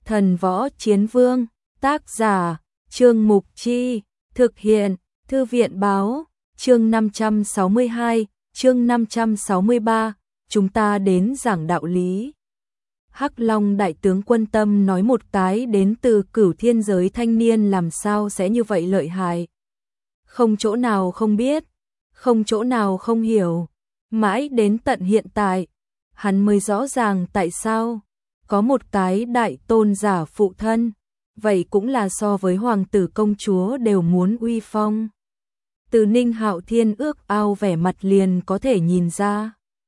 Thần Võ Chiến Vương, tác giả, Trương Mục Chi, thực hiện, Thư viện Báo, chương 562, chương 563, chúng ta đến giảng đạo lý. Hắc Long đại tướng Quân Tâm nói một cái đến từ Cửu Thiên giới thanh niên làm sao sẽ như vậy lợi hại. Không chỗ nào không biết, không chỗ nào không hiểu, mãi đến tận hiện tại, hắn mới rõ ràng tại sao có một cái đại tôn giả phụ thân, vậy cũng là so với hoàng tử công chúa đều muốn uy phong. Từ Ninh Hạo Thiên ước ao vẻ mặt liền có thể nhìn ra.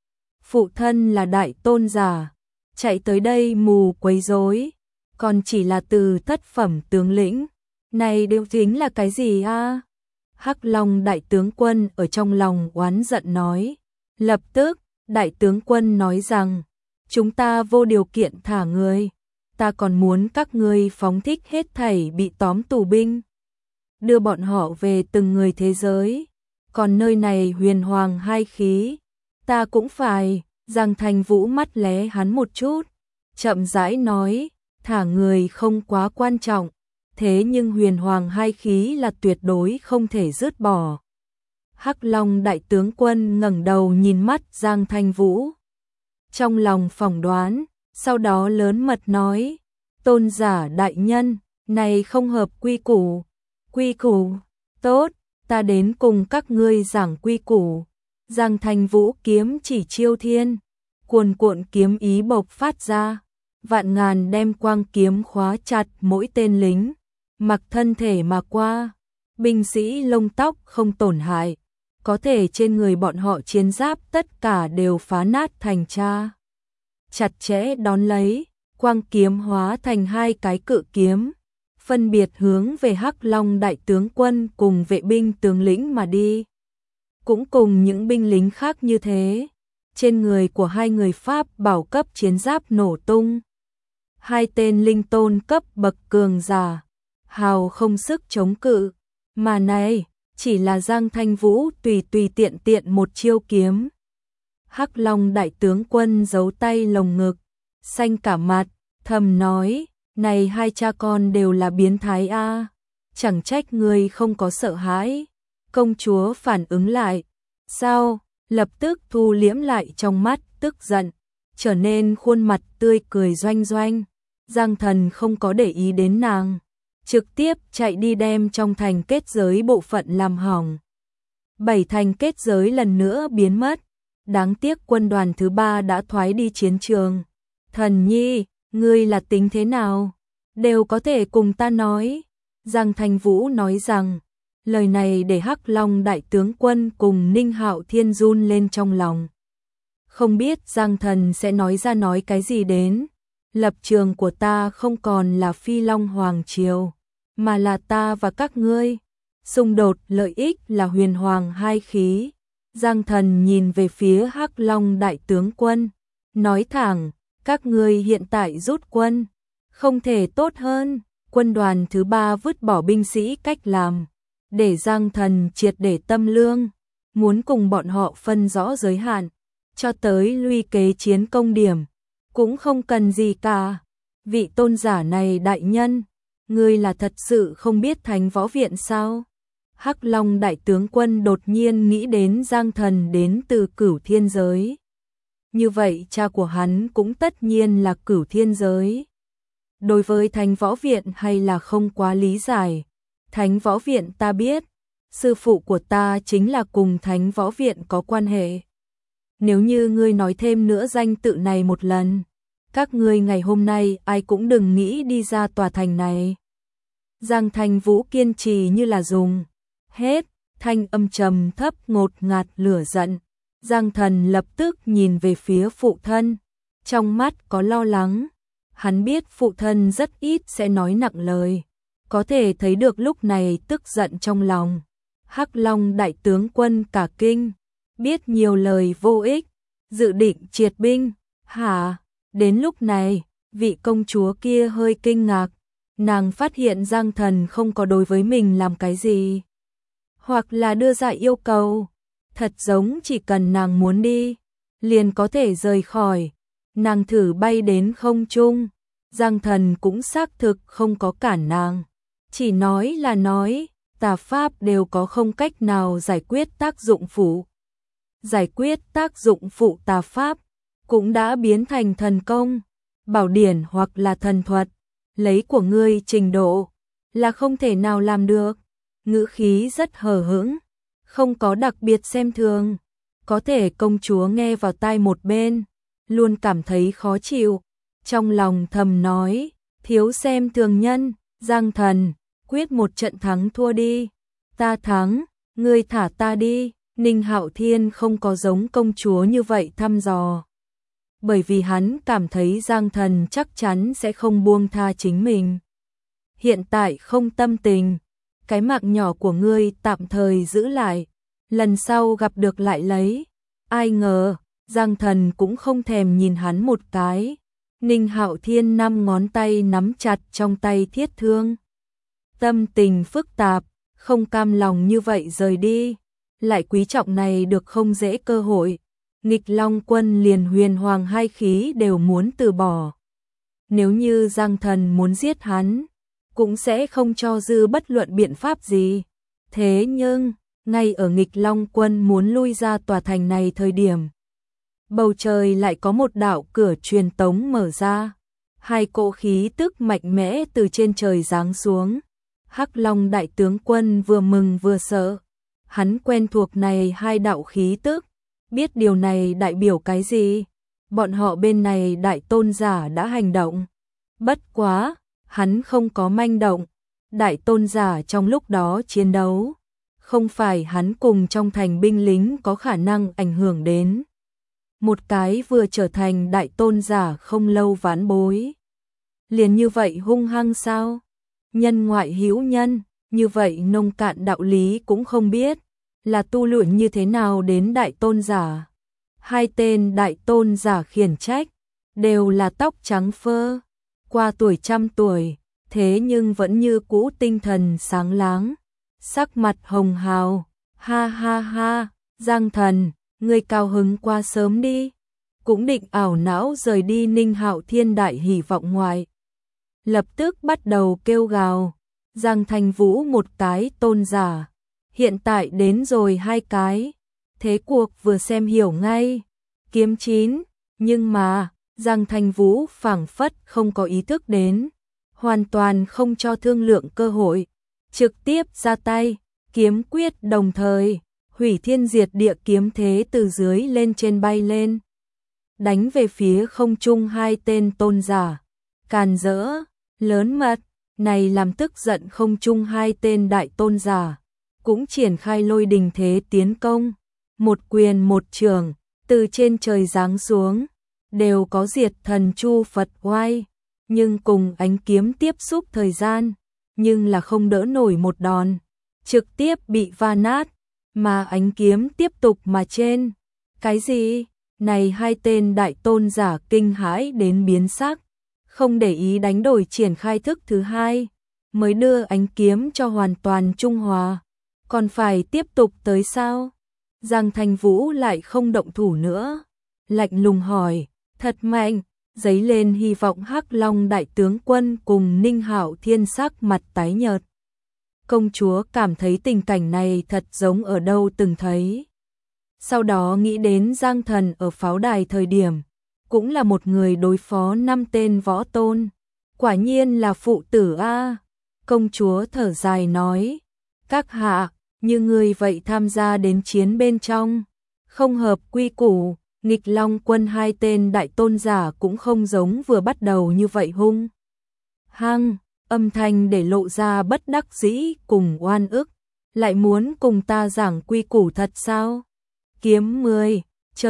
Phụ thân là đại tôn giả, chạy tới đây mù quấy rối, còn chỉ là từ thất phẩm tướng lĩnh. Này đều chính là cái gì a? Hắc Long đại tướng quân ở trong lòng oán giận nói. Lập tức, đại tướng quân nói rằng, chúng ta vô điều kiện thả người, ta còn muốn các ngươi phóng thích hết thảy bị tóm tù binh, đưa bọn họ về từng người thế giới, còn nơi này huyền hoàng hai khí, ta cũng phải. Giang Thành Vũ mắt lé hắn một chút, chậm rãi nói, thả người không quá quan trọng, thế nhưng huyền hoàng hai khí là tuyệt đối không thể dứt bỏ. Hắc Long đại tướng quân ngẩng đầu nhìn mắt Giang Thành Vũ, trong lòng phỏng đoán, sau đó lớn mật nói, tôn giả đại nhân, này không hợp quy củ. Quy củ, tốt, ta đến cùng các ngươi giảng quy củ. Giang Thành Vũ kiếm chỉ chiêu thiên, cuồn cuộn kiếm ý bộc phát ra, vạn ngàn đem quang kiếm khóa chặt mỗi tên lính, mặc thân thể mà qua, binh sĩ lông tóc không tổn hại, có thể trên người bọn họ chiến giáp tất cả đều phá nát thành tra. Chặt chẽ đón lấy, quang kiếm hóa thành hai cái cự kiếm, phân biệt hướng về Hắc Long đại tướng quân cùng vệ binh tướng lĩnh mà đi. Cũng cùng những binh lính khác như thế, trên người của hai người Pháp bảo cấp chiến giáp nổ tung. Hai tên linh tôn cấp bậc cường giả, hào không sức chống cự, mà này, chỉ là Giang Thanh Vũ tùy tiện một chiêu kiếm. Hắc Long đại tướng quân giấu tay lồng ngực, xanh cả mặt, thầm nói, này hai cha con đều là biến thái a, chẳng trách người không có sợ hãi. Công chúa phản ứng lại, sao, lập tức thu liễm lại trong mắt, tức giận, trở nên khuôn mặt tươi cười doanh doanh. Giang Thần không có để ý đến nàng, trực tiếp chạy đi đem trong thành kết giới bộ phận làm hỏng. 7 thành kết giới lần nữa biến mất, đáng tiếc quân đoàn thứ 3 đã thoái đi chiến trường. Thần nhi, ngươi là tính thế nào? Đều có thể cùng ta nói. Giang Thanh Vũ nói rằng, lời này để Hắc Long đại tướng quân cùng Ninh Hạo Thiên run lên trong lòng. Không biết Giang Thần sẽ nói cái gì đến. Lập trường của ta không còn là Phi Long Hoàng Triều, mà là ta và các ngươi. Xung đột lợi ích là huyền hoàng hai khí. Giang Thần nhìn về phía Hắc Long đại tướng quân, nói thẳng, các ngươi hiện tại rút quân, không thể tốt hơn. Quân đoàn thứ 3 vứt bỏ binh sĩ cách làm, để Giang Thần triệt để tâm lương, muốn cùng bọn họ phân rõ giới hạn, cho tới luy kế chiến công điểm, cũng không cần gì cả. Vị tôn giả này đại nhân, ngươi là thật sự không biết Thánh Võ Viện sao? Hắc Long đại tướng quân đột nhiên nghĩ đến Giang Thần đến từ Cửu Thiên giới. Như vậy cha của hắn cũng tất nhiên là Cửu Thiên giới. Đối với Thánh Võ Viện hay là không quá lý giải. Thánh Võ Viện ta biết, sư phụ của ta chính là cùng Thánh Võ Viện có quan hệ. Nếu như ngươi nói thêm nữa danh tự này một lần, các ngươi ngày hôm nay ai cũng đừng nghĩ đi ra tòa thành này. Giang Thành Vũ kiên trì như là dùng hết, thanh âm trầm thấp ngột ngạt lửa giận. Giang Thần lập tức nhìn về phía phụ thân, trong mắt có lo lắng. Hắn biết phụ thân rất ít sẽ nói nặng lời, có thể thấy được lúc này tức giận trong lòng. Hắc Long đại tướng quân cả kinh, biết nhiều lời vô ích, dự định triệt binh. Hả? Đến lúc này, vị công chúa kia hơi kinh ngạc, nàng phát hiện Giang Thần không có đối với mình làm cái gì, hoặc là đưa ra yêu cầu, thật giống chỉ cần nàng muốn đi, liền có thể rời khỏi. Nàng thử bay đến không trung, Giang Thần cũng xác thực không có cản nàng. Chỉ nói là nói, tà pháp đều có không cách nào giải quyết tác dụng phụ. Giải quyết tác dụng phụ tà pháp cũng đã biến thành thần công, bảo điển hoặc là thần thuật. Lấy của ngươi trình độ là không thể nào làm được. Ngữ khí rất hờ hững, không có đặc biệt xem thường. Có thể công chúa nghe vào tai một bên, luôn cảm thấy khó chịu. Trong lòng thầm nói, thiếu xem thường nhân. Giang Thần, quyết một trận thắng thua đi. Ta thắng, ngươi thả ta đi. Ninh Hạo Thiên không có giống công chúa như vậy thăm dò. Bởi vì hắn cảm thấy Giang Thần chắc chắn sẽ không buông tha chính mình. Hiện tại không tâm tình, cái mạng nhỏ của ngươi tạm thời giữ lại, lần sau gặp được lại lấy. Ai ngờ, Giang Thần cũng không thèm nhìn hắn một cái. Ninh Hạo Thiên 5 ngón tay nắm chặt trong tay thiết thương. Tâm tình phức tạp, không cam lòng như vậy rời đi. Lại quý trọng này được không dễ cơ hội. Nghịch Long Quân liền huyền hoàng hai khí đều muốn từ bỏ. Nếu như Giang Thần muốn giết hắn, cũng sẽ không cho dư bất luận biện pháp gì. Thế nhưng, ngay ở Nghịch Long Quân muốn lui ra tòa thành này thời điểm, bầu trời lại có một đạo cửa truyền tống mở ra. Hai cỗ khí tức mạnh mẽ từ trên trời giáng xuống. Hắc Long đại tướng quân vừa mừng vừa sợ. Hắn quen thuộc này hai đạo khí tức, biết điều này đại biểu cái gì. Bọn họ bên này đại tôn giả đã hành động. Bất quá, hắn không có manh động. Đại tôn giả trong lúc đó chiến đấu, không phải hắn cùng trong thành binh lính có khả năng ảnh hưởng đến. Một cái vừa trở thành đại tôn giả không lâu vãn bối. Liền như vậy hung hăng sao? Nhân ngoại hữu nhân, như vậy nông cạn đạo lý cũng không biết. Là tu luyện như thế nào đến đại tôn giả. Hai tên đại tôn giả khiển trách, đều là tóc trắng phơ, qua tuổi trăm tuổi, thế nhưng vẫn như cũ tinh thần sáng láng, sắc mặt hồng hào. Ha ha ha, Giang Thần, ngươi cao hứng qua sớm đi. Cũng định ảo não rời đi. Ninh Hạo Thiên đại hỉ vọng ngoài, lập tức bắt đầu kêu gào. Giang Thành Vũ một cái tôn giả, hiện tại đến rồi hai cái. Thế cuộc vừa xem hiểu ngay. Kiếm 9, nhưng mà Giang Thành Vũ phảng phất không có ý thức đến, hoàn toàn không cho thương lượng cơ hội, trực tiếp ra tay, kiếm quyết đồng thời, hủy thiên diệt địa kiếm thế từ dưới lên trên bay lên, đánh về phía không trung hai tên tôn giả. Càn rỡ, lớn mật, này làm tức giận không trung hai tên đại tôn giả, cũng triển khai lôi đình thế tiến công. Một quyền một trường, từ trên trời giáng xuống, đều có diệt thần chu Phật oai, nhưng cùng ánh kiếm tiếp xúc thời gian, nhưng là không đỡ nổi một đòn, trực tiếp bị va nát, mà ánh kiếm tiếp tục mà trên. Cái gì? Này hai tên đại tôn giả kinh hãi đến biến sắc, không để ý đánh đổi triển khai thức thứ hai, mới đưa ánh kiếm cho hoàn toàn trung hòa. Còn phải tiếp tục tới sao? Giang Thành Vũ lại không động thủ nữa, lạnh lùng hỏi, thật mạnh, dấy lên hy vọng. Hắc Long đại tướng quân cùng Ninh Hạo Thiên sắc mặt tái nhợt. Công chúa cảm thấy tình cảnh này thật giống ở đâu từng thấy. Sau đó nghĩ đến Giang Thần ở pháo đài thời điểm, cũng là một người đối phó 5 tên võ tôn. Quả nhiên là phụ tử a. Công chúa thở dài nói, các hạ, như người vậy tham gia đến chiến bên trong, không hợp quy củ. Nghịch Long Quân hai tên đại tôn giả cũng không giống vừa bắt đầu như vậy hung hăng, âm thanh để lộ ra bất đắc dĩ cùng oan ức. Lại muốn cùng ta giảng quy củ thật sao? Kiếm 10, chờ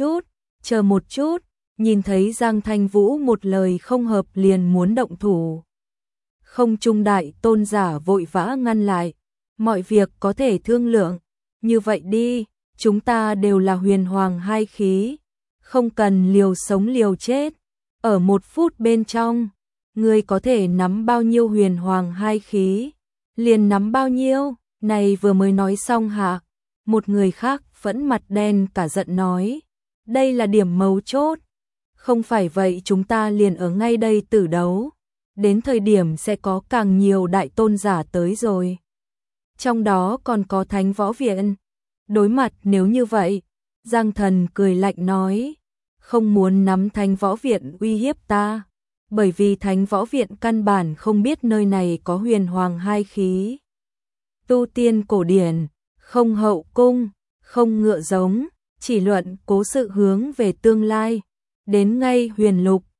một chút, nhìn thấy Giang Thanh Vũ một lời không hợp liền muốn động thủ. Không trung đại tôn giả vội vã ngăn lại, mọi việc có thể thương lượng, như vậy đi, chúng ta đều là huyền hoàng hai khí, không cần liều sống liều chết, ở 1 phút bên trong, ngươi có thể nắm bao nhiêu huyền hoàng hai khí, liền nắm bao nhiêu. Này vừa mới nói xong hả? Một người khác vẫn mặt đen cả giận nói, đây là điểm mấu chốt, Không phải vậy chúng ta liền ở ngay đây tử đấu. Đến thời điểm sẽ có càng nhiều đại tôn giả tới rồi. Trong đó còn có Thánh Võ Viện. Đối mặt nếu như vậy, Giang Thần cười lạnh nói, không muốn nắm Thánh Võ Viện uy hiếp ta, bởi vì Thánh Võ Viện căn bản không biết nơi này có huyền hoàng hai khí. Tu tiên cổ điển, không hậu cung, không ngựa giống, chỉ luận cố sự hướng về tương lai. Đến ngay huyền lục,